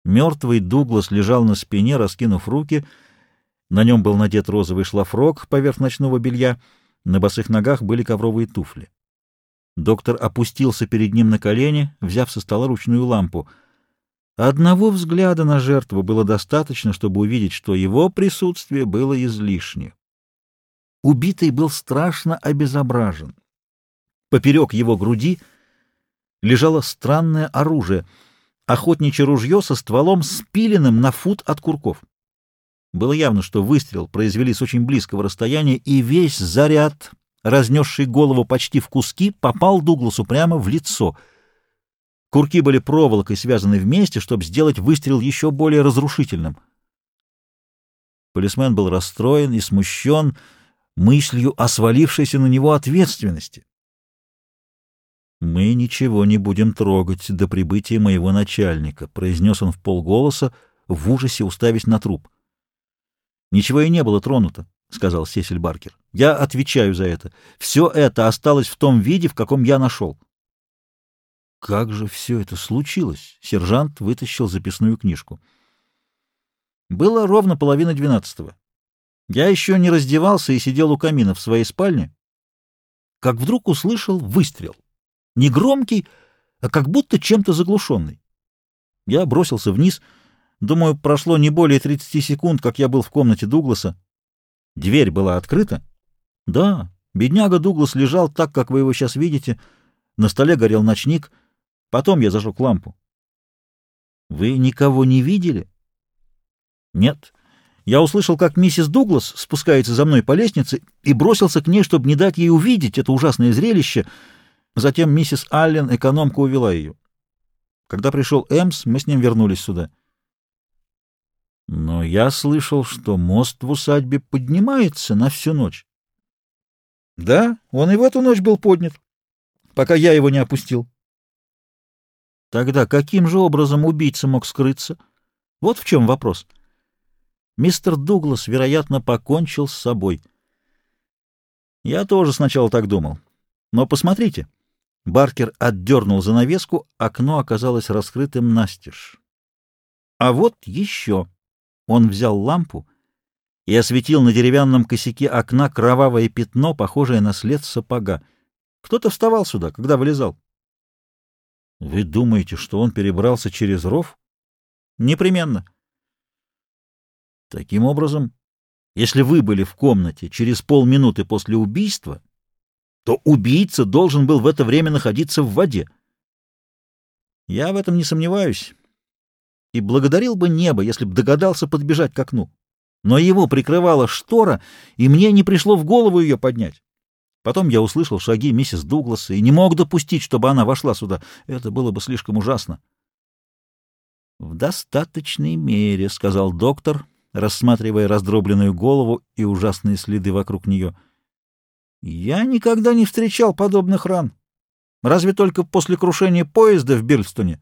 Мертвый Дуглас лежал на спине, раскинув руки. На нем был надет розовый шлафрок поверх ночного белья. На босых ногах были ковровые туфли. Доктор опустился перед ним на колени, взяв со стола ручную лампу. Одного взгляда на жертву было достаточно, чтобы увидеть, что его присутствие было излишне. Убитый был страшно обезображен. Поперек его груди лежало странное оружие — охотничье ружье со стволом, спиленным на фут от курков. Было явно, что выстрел произвели с очень близкого расстояния, и весь заряд, разнесший голову почти в куски, попал Дугласу прямо в лицо. Курки были проволокой связаны вместе, чтобы сделать выстрел еще более разрушительным. Полисмен был расстроен и смущен мыслью о свалившейся на него ответственности. «Мы ничего не будем трогать до прибытия моего начальника», — произнес он вполголоса, в ужасе уставясь на труп. «Ничего и не было тронуто», — сказал Сесиль Баркер. «Я отвечаю за это. Все это осталось в том виде, в каком я нашел». «Как же все это случилось?» — сержант вытащил записную книжку. «Было ровно 11:30. Я еще не раздевался и сидел у камина в своей спальне, как вдруг услышал выстрел. Не громкий, а как будто чем-то заглушенный. Я бросился вниз. Думаю, прошло не более 30 секунд, как я был в комнате Дугласа. Дверь была открыта. Да, бедняга Дуглас лежал так, как вы его сейчас видите. На столе горел ночник. Потом я зажег лампу. Вы никого не видели? Нет. Я услышал, как миссис Дуглас спускается за мной по лестнице, и бросился к ней, чтобы не дать ей увидеть это ужасное зрелище. Затем миссис Аллен, экономка, увела ее. Когда пришел Эмс, мы с ним вернулись сюда. Но я слышал, что мост в усадьбе поднимается на всю ночь. Да, он и в эту ночь был поднят, пока я его не опустил. Тогда каким же образом убийца мог скрыться? Вот в чем вопрос. Мистер Дуглас, вероятно, покончил с собой. Я тоже сначала так думал. Но посмотрите. Баркер отдернул занавеску, окно оказалось раскрытым настежь. А вот еще. Он взял лампу и осветил на деревянном косяке окна кровавое пятно, похожее на след сапога. Кто-то вставал сюда, когда вылезал. Вы думаете, что он перебрался через ров? Непременно. Таким образом, если вы были в комнате через полминуты после убийства, то убийца должен был в это время находиться в воде. Я в этом не сомневаюсь и благодарил бы небо, если б догадался подбежать к окну. Но его прикрывала штора, и мне не пришло в голову ее поднять. Потом я услышал шаги миссис Дугласа и не мог допустить, чтобы она вошла сюда. Это было бы слишком ужасно. — В достаточной мере, — сказал доктор, рассматривая раздробленную голову и ужасные следы вокруг нее. — Я никогда не встречал подобных ран. Разве только после крушения поезда в Бирлстоне.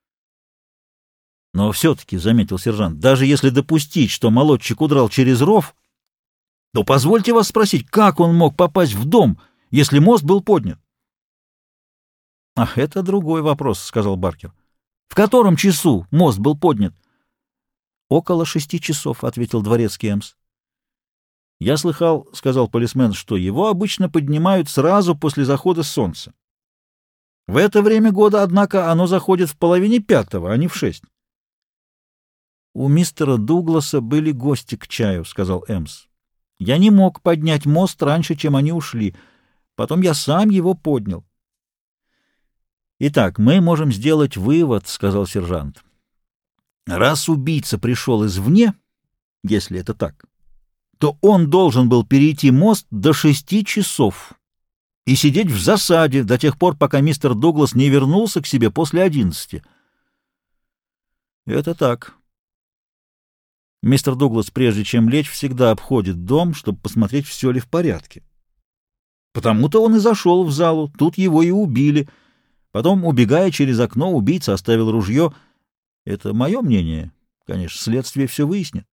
Но все-таки, — заметил сержант, — даже если допустить, что молодчик удрал через ров, то позвольте вас спросить, как он мог попасть в дом, если мост был поднят? — Ах, это другой вопрос, — сказал Баркер. — В котором часу мост был поднят? — Около 6 часов, — ответил дворецкий Эмс. — Я слыхал, — сказал полисмен, — что его обычно поднимают сразу после захода солнца. В это время года, однако, оно заходит в 4:30, а не в 6. — У мистера Дугласа были гости к чаю, — сказал Эмс. — Я не мог поднять мост раньше, чем они ушли. Потом я сам его поднял. — Итак, мы можем сделать вывод, — сказал сержант. — Раз убийца пришел извне, если это так, то он должен был перейти мост до 6 часов и сидеть в засаде до тех пор, пока мистер Дуглас не вернулся к себе после 11. — Это так. Мистер Дуглас, прежде чем лечь, всегда обходит дом, чтобы посмотреть, все ли в порядке. Потому-то он и зашел в залу, тут его и убили. Потом, убегая через окно, убийца оставил ружье. Это мое мнение. Конечно, следствие все выяснит.